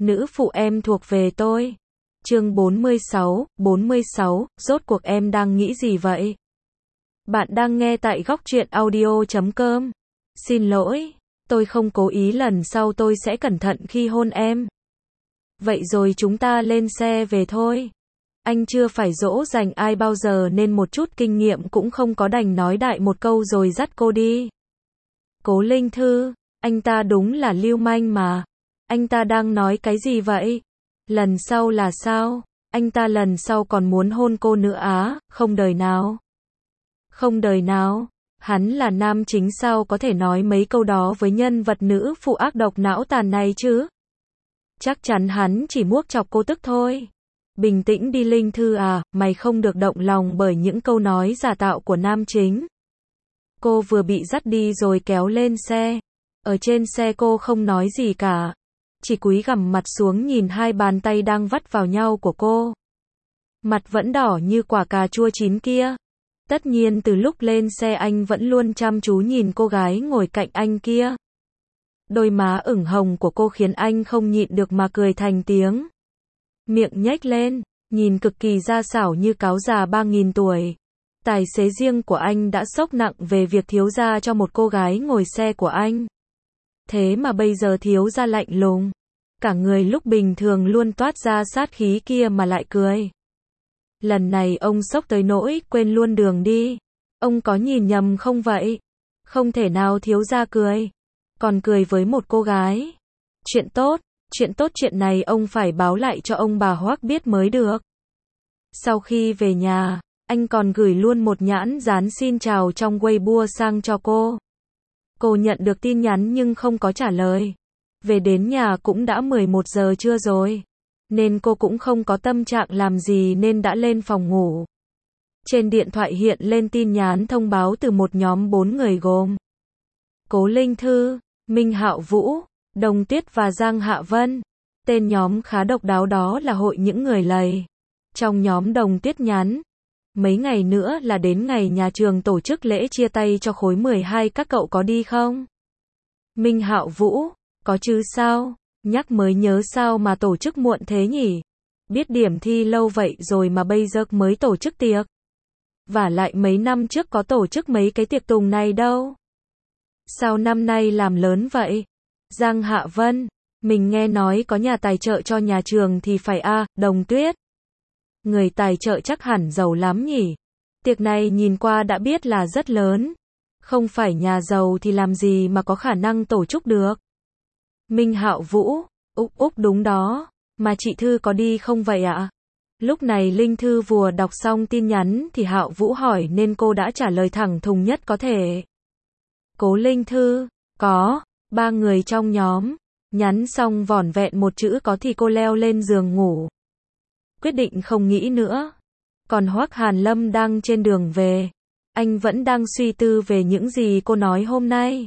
Nữ phụ em thuộc về tôi. Chương 46, rốt cuộc em đang nghĩ gì vậy? Bạn đang nghe tại góc truyện audio.com. Xin lỗi, tôi không cố ý, lần sau tôi sẽ cẩn thận khi hôn em. Vậy rồi chúng ta lên xe về thôi. Anh chưa phải dỗ dành ai bao giờ nên một chút kinh nghiệm cũng không có, đành nói đại một câu rồi dắt cô đi. Cố Linh Thư, anh ta đúng là lưu manh mà. Anh ta đang nói cái gì vậy? Lần sau là sao? Anh ta lần sau còn muốn hôn cô nữa á? Không đời nào. Không đời nào. Hắn là nam chính sao có thể nói mấy câu đó với nhân vật nữ phụ ác độc não tàn này chứ? Chắc chắn hắn chỉ muốc chọc cô tức thôi. Bình tĩnh đi Linh Thư à, mày không được động lòng bởi những câu nói giả tạo của nam chính. Cô vừa bị dắt đi rồi kéo lên xe. Ở trên xe cô không nói gì cả. Chỉ cúi gằm mặt xuống nhìn hai bàn tay đang vắt vào nhau của cô. Mặt vẫn đỏ như quả cà chua chín kia. Tất nhiên từ lúc lên xe anh vẫn luôn chăm chú nhìn cô gái ngồi cạnh anh kia. Đôi má ửng hồng của cô khiến anh không nhịn được mà cười thành tiếng. Miệng nhếch lên, nhìn cực kỳ gia xảo như cáo già 3000 tuổi. Tài xế riêng của anh đã sốc nặng về việc thiếu gia cho một cô gái ngồi xe của anh. Thế mà bây giờ thiếu gia lạnh lùng. Cả người lúc bình thường luôn toát ra sát khí kia mà lại cười. Lần này ông sốc tới nỗi quên luôn đường đi. Ông có nhìn nhầm không vậy? Không thể nào thiếu gia cười. Còn cười với một cô gái. Chuyện tốt, chuyện này ông phải báo lại cho ông bà Hoắc biết mới được. Sau khi về nhà, anh còn gửi luôn một nhãn dán xin chào trong Weibo sang cho cô. Cô nhận được tin nhắn nhưng không có trả lời. Về đến nhà cũng đã 11 giờ trưa rồi. Nên cô cũng không có tâm trạng làm gì nên đã lên phòng ngủ. Trên điện thoại hiện lên tin nhắn thông báo từ một nhóm 4 người gồm Cố Linh Thư, Minh Hạo Vũ, Đồng Tuyết và Giang Hạ Vân. Tên nhóm khá độc đáo, đó là hội những người lầy. Trong nhóm Đồng Tuyết nhắn, mấy ngày nữa là đến ngày nhà trường tổ chức lễ chia tay cho khối 12, các cậu có đi không? Minh Hạo Vũ, có chứ sao? Nhắc mới nhớ sao mà tổ chức muộn thế nhỉ? Biết điểm thi lâu vậy rồi mà bây giờ mới tổ chức tiệc. Vả lại mấy năm trước có tổ chức mấy cái tiệc tùng này đâu. Sao năm nay làm lớn vậy? Giang Hạ Vân, mình nghe nói có nhà tài trợ cho nhà trường thì phải a. Đồng Tuyết, người tài trợ chắc hẳn giàu lắm nhỉ? Tiệc này nhìn qua đã biết là rất lớn. Không phải nhà giàu thì làm gì mà có khả năng tổ chức được. Minh Hạo Vũ, Úc đúng đó, mà chị Thư có đi không vậy ạ? Lúc này Linh Thư vừa đọc xong tin nhắn thì Hạo Vũ hỏi nên cô đã trả lời thẳng thừng nhất có thể. Cố Linh Thư, có, 3 người trong nhóm. Nhắn xong vỏn vẹn một chữ có thì cô leo lên giường ngủ. Quyết định không nghĩ nữa. Còn Hoắc Hàn Lâm đang trên đường về. Anh vẫn đang suy tư về những gì cô nói hôm nay.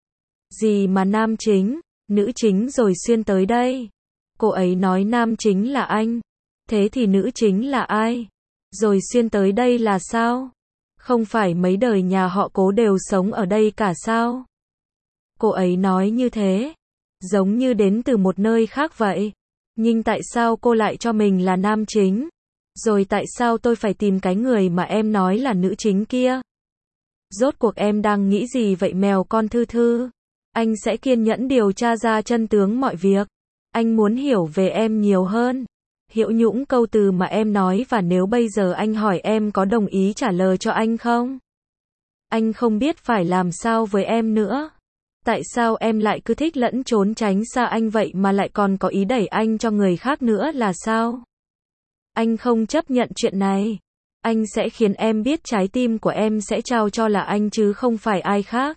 Gì mà nam chính, nữ chính rồi xuyên tới đây. Cô ấy nói nam chính là anh. Thế thì nữ chính là ai? Rồi xuyên tới đây là sao? Không phải mấy đời nhà họ Cố đều sống ở đây cả sao? Cô ấy nói như thế, giống như đến từ một nơi khác vậy. Nhưng tại sao cô lại cho mình là nam chính? Rồi tại sao tôi phải tìm cái người mà em nói là nữ chính kia? Rốt cuộc em đang nghĩ gì vậy mèo con Thư Thư? Anh sẽ kiên nhẫn điều tra ra chân tướng mọi việc. Anh muốn hiểu về em nhiều hơn. Hiểu những câu từ mà em nói, và nếu bây giờ anh hỏi em có đồng ý trả lời cho anh không? Anh không biết phải làm sao với em nữa. Tại sao em lại cứ thích lẫn trốn tránh xa anh vậy mà lại còn có ý đẩy anh cho người khác nữa là sao? Anh không chấp nhận chuyện này. Anh sẽ khiến em biết trái tim của em sẽ trao cho là anh chứ không phải ai khác.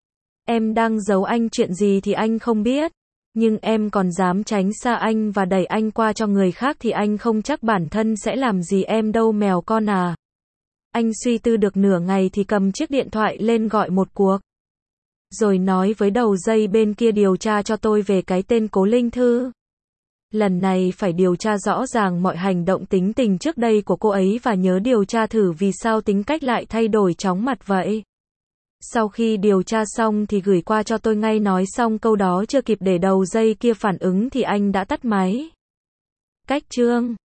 Em đang giấu anh chuyện gì thì anh không biết. Nhưng em còn dám tránh xa anh và đẩy anh qua cho người khác thì anh không chắc bản thân sẽ làm gì em đâu mèo con à. Anh suy tư được nửa ngày thì cầm chiếc điện thoại lên gọi một cuộc. Rồi nói với đầu dây bên kia điều tra cho tôi về cái tên Cố Linh Thư. Lần này phải điều tra rõ ràng mọi hành động tính tình trước đây của cô ấy và nhớ điều tra thử vì sao tính cách lại thay đổi chóng mặt vậy. Sau khi điều tra xong thì gửi qua cho tôi ngay, nói xong câu đó chưa kịp để đầu dây kia phản ứng thì anh đã tắt máy. Cách chương